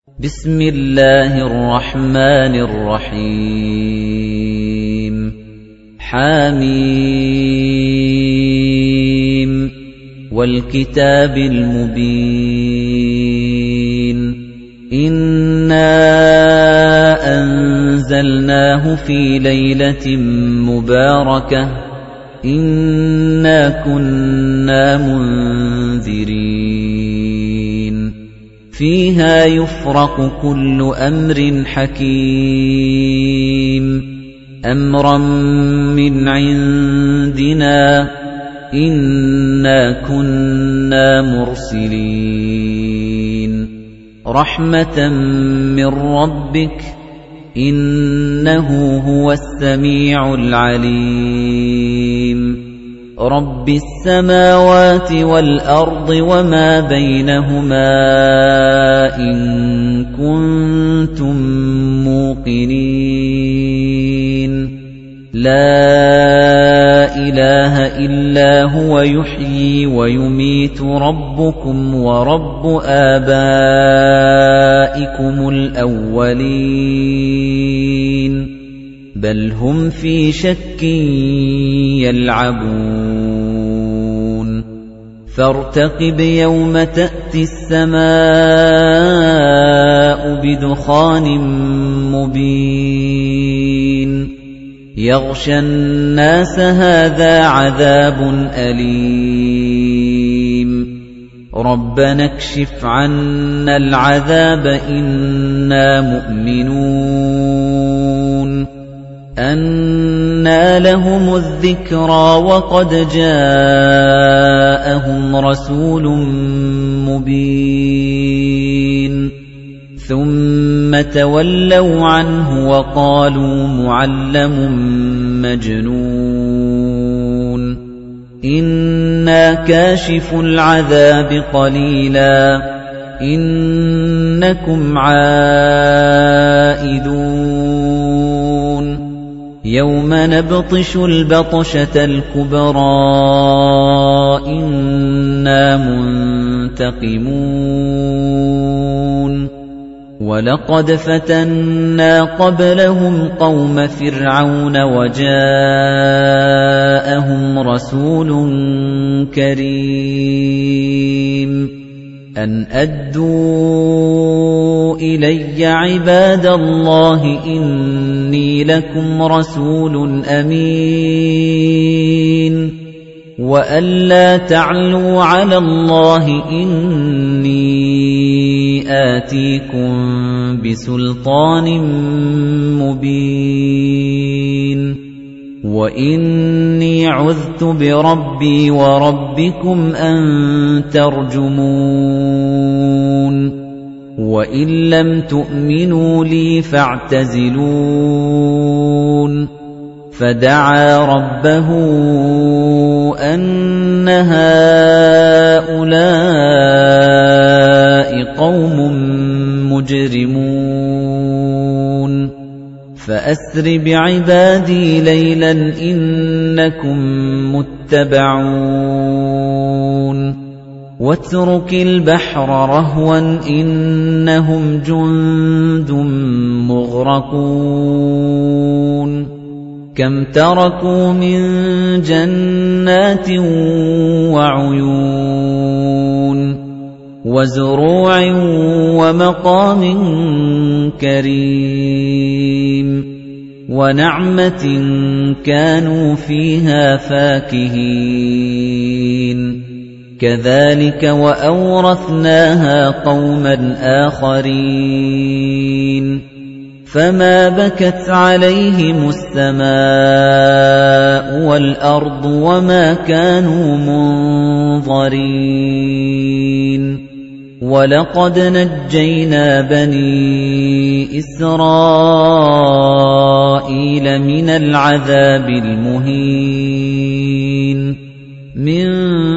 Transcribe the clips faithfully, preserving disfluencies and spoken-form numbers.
بسم الله الرحمن الرحيم حميم والكتاب المبين إنا أنزلناه في ليلة مباركة إنا كنا منذرين فيها يفرق كل أمر حكيم أمرا من عندنا إنا كنا مرسلين رحمة من ربك إنه هو السميع العليم رب السماوات والأرض وما بينهما إن كنتم موقنين لا إله إلا هو يحيي ويميت ربكم ورب آبائكم الأولين بل هم في شك يلعبون فارتقب يوم تأتي السماء بدخان مبين يغشى الناس هذا عذاب أليم ربنا اكشف عنا العذاب إنا مؤمنون أنى لهم الذكرى وقد جاءهم رسول مبين ثم تولوا عنه وقالوا معلم مجنون إنا كاشف العذاب قليلا إنكم عائدون يوم نبطش البطشة الكبرى إنا منتقمون ولقد فتنا قبلهم قوم فرعون وجاءهم رسول كريم أن أدوا إلي عباد الله إني لكم رسول أمين وأن لا تعلوا على الله إني آتيكم بسلطان مبين وإني عذت بربي وربكم أن ترجمون وإن لم تؤمنوا لي فاعتزلون فدعا ربه أن هؤلاء قوم مجرمون فأسر بعبادي ليلا إنكم متبعون واترك البحر رهوا إنهم جند مغرقون كم تركوا من جنات وعيون وزروع ومقام كريم ونعمة كانوا فيها فاكهين كذلك وأورثناها قوما آخرين فما بكت عليهم السماء والأرض وما كانوا منظرين وَلَقَدْ نَجَّيْنَا بَنِي إِسْرَائِيلَ مِنَ الْعَذَابِ الْمُهِينِ مِنْ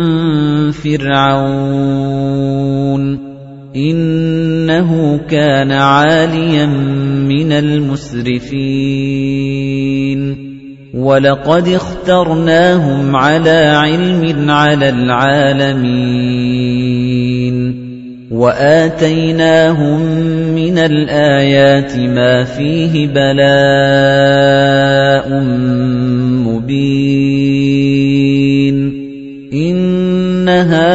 فِرْعَوْنَ إِنَّهُ كَانَ عَالِيًا مِنَ الْمُسْرِفِينَ وَلَقَدِ اخْتَرْنَاهُمْ عَلَى عِلْمٍ عَلَى الْعَالَمِينَ وَآتَيْنَاهُم مِّنَ الْآيَاتِ مَا فِيهِ بَلَاءٌ مُّبِينٌ إِنَّ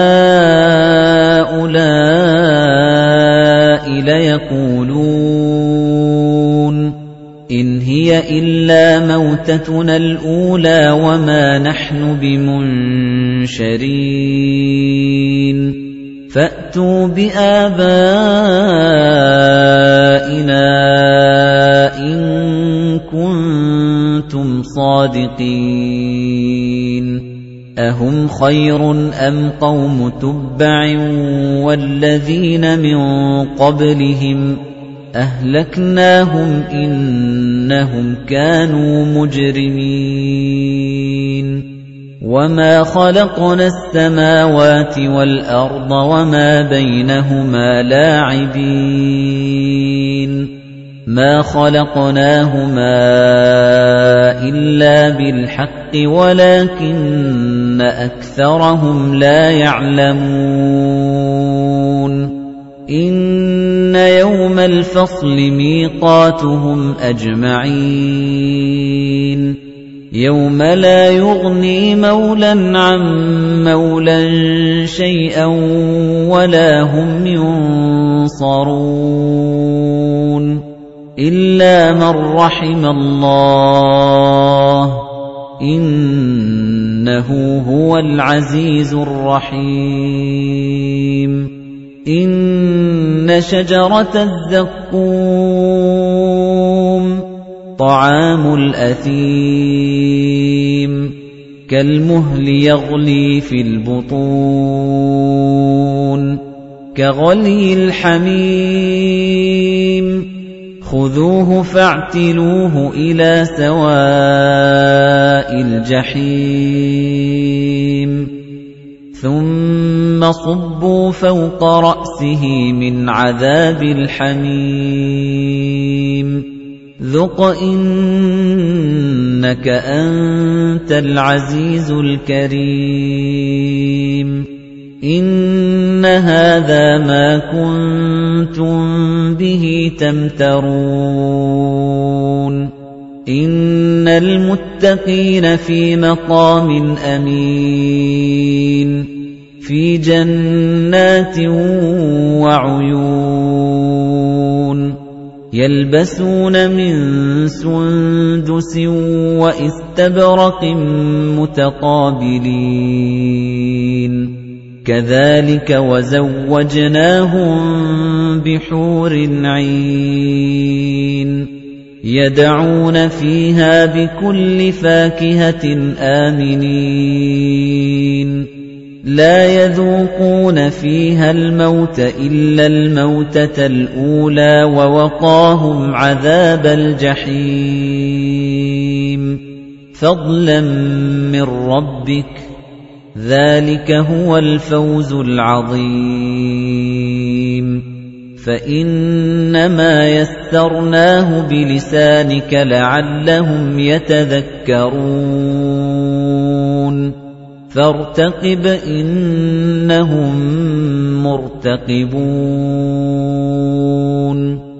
هَٰؤُلَاءِ لَيَقُولُونَ إِنْ هِيَ إِلَّا مَوْتَتُنَا الْأُولَىٰ وَمَا نَحْنُ بِمُنشَرِينَ فَأْتُوا بِآبَائِنَا إِن كُنتُمْ صَادِقِينَ أَهُمْ خَيْرٌ أَمْ قَوْمُ تُبَّعٍ وَالَّذِينَ مِن قَبْلِهِمْ أَهْلَكْنَاهُمْ إِنَّهُمْ كَانُوا مُجْرِمِينَ وَمَا خَلَقْنَا السَّمَاوَاتِ وَالْأَرْضَ وَمَا بَيْنَهُمَا لَاعِبِينَ مَا خَلَقْنَاهُمَا إِلَّا بِالْحَقِّ وَلَكِنَّ أَكْثَرَهُمْ لَا يَعْلَمُونَ إِنَّ يَوْمَ الْفَصْلِ مِيقَاتُهُمْ أَجْمَعِينَ يَوْمَ لَا يُغْنِي مَوْلًى عَن مَّوْلًى شَيْئًا وَلَا هُمْ يُنصَرُونَ إِلَّا مَن رَّحِمَ اللَّهُ إِنَّهُ هُوَ الْعَزِيزُ الرَّحِيمُ إِنَّ شَجَرَتَ الزَّقُّومِ طَعَامُ الْأَثِيمِ كَالْمُهْلِ يَغْلِي فِي الْبُطُونِ كَغَلْيِ الْحَمِيمِ خُذُوهُ فَاعْتِلُوهُ إِلَى سَوَاءِ الْجَحِيمِ ثُمَّ صُبُّوا فَوْقَ رَأْسِهِ مِنْ عَذَابِ الْحَمِيمِ ذُقْ إِنَّكَ أَنتَ الْعَزِيزُ الْكَرِيمُ إِنَّ هَذَا مَا كُنتُم بِهِ تَمْتَرُونَ إِنَّ الْمُتَّقِينَ فِي مَقَامٍ أَمِينٍ فِي جَنَّاتٍ وَعُيُونٍ يَلْبَسُونَ مِن سُندُسٍ وَإِسْتَبْرَقٍ مُتَقَابِلِينَ كَذَلِكَ وَزَوَّجْنَاهُم بِحُورٍ عِينٍ يَدْعُونَ فِيهَا بِكُلِّ فَاكِهَةٍ آمِنِينَ لَا يَذُوقُونَ فِيهَا الْمَوْتَ إِلَّا الْمَوْتَةَ الْأُولَى وَوَقَاهُمْ عَذَابَ الْجَحِيمِ فَضْلًا مِّن رَّبِّكَ ذَلِكَ هُوَ الْفَوْزُ الْعَظِيمُ فَإِنَّمَا يَسَّرْنَاهُ بِلِسَانِكَ لَعَلَّهُمْ يَتَذَكَّرُونَ فَارْتَقِبْ إِنَّهُم مُّرْتَقِبُونَ